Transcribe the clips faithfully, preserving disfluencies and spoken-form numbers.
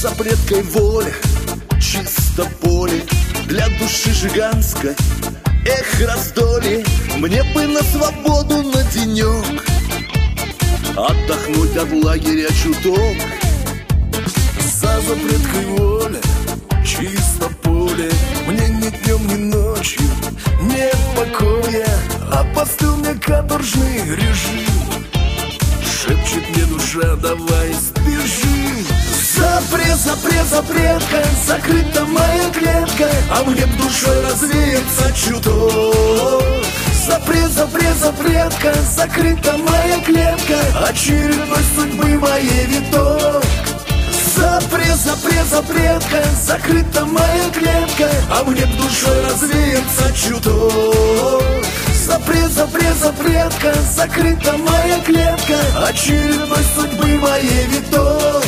запреткой воли, чисто поле для души жиганской. Эх, раздолье, мне бы на свободу на денек, отдохнуть от лагеря чуток. За запреткой воли, чисто поле, мне ни днем, ни ночью нет покоя. Опостыл мне каторжный режим, шепчет мне душа, давай сбежим. Запрет, запрет, запретка, закрыта моя клетка, а мне б душой развеяться чуток. Запрет, запрет, запретка, закрыта моя клетка, очередной судьбы моей виток. Запрет, запрет, запретка, закрыта моя клетка, а мне б душой развеяться чуток. Запрет, запрет, запретка, закрыта моя клетка, очередной судьбы моей виток.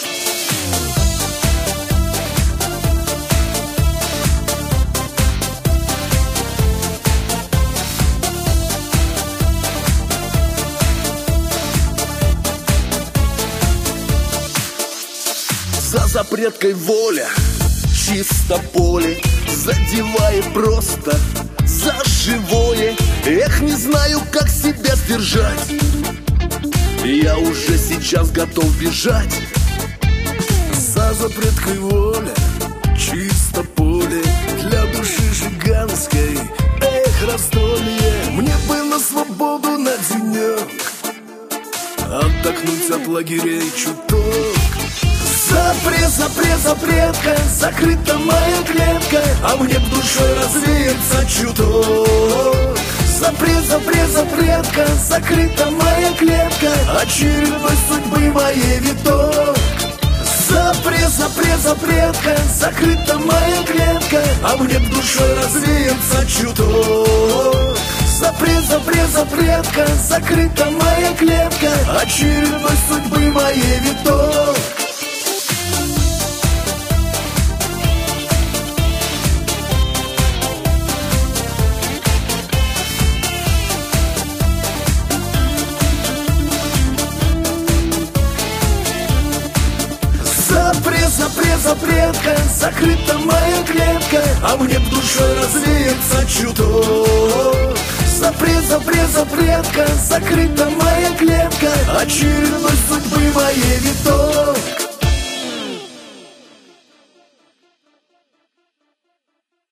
За запреткой воля, чисто поле, задевает просто за живое. Эх, не знаю, как себя сдержать, я уже сейчас готов бежать. За запреткой воля, чисто поле для души жиганской. Эх, раздолье, мне бы на свободу на денек, отдохнуть от лагерей чуток. Запрет, запрет, запретка, закрыта моя клетка, а мне б душой развеяться чуток. Запрет, запрет, запретка, закрыта моя клетка, очередной судьбы моей виток. Запрет, запрет, запретка, закрыта моя клетка, а мне б душой развеяться чуток. Запрет, запрет, запретка, закрыта моя клетка, очередной судьбы моей виток. Запрет, запрет, запретка, закрыта моя клетка, а мне б душой развеяться чуток. Запрет, запрет, запретка, закрыта моя клетка, очередной судьбы моей виток.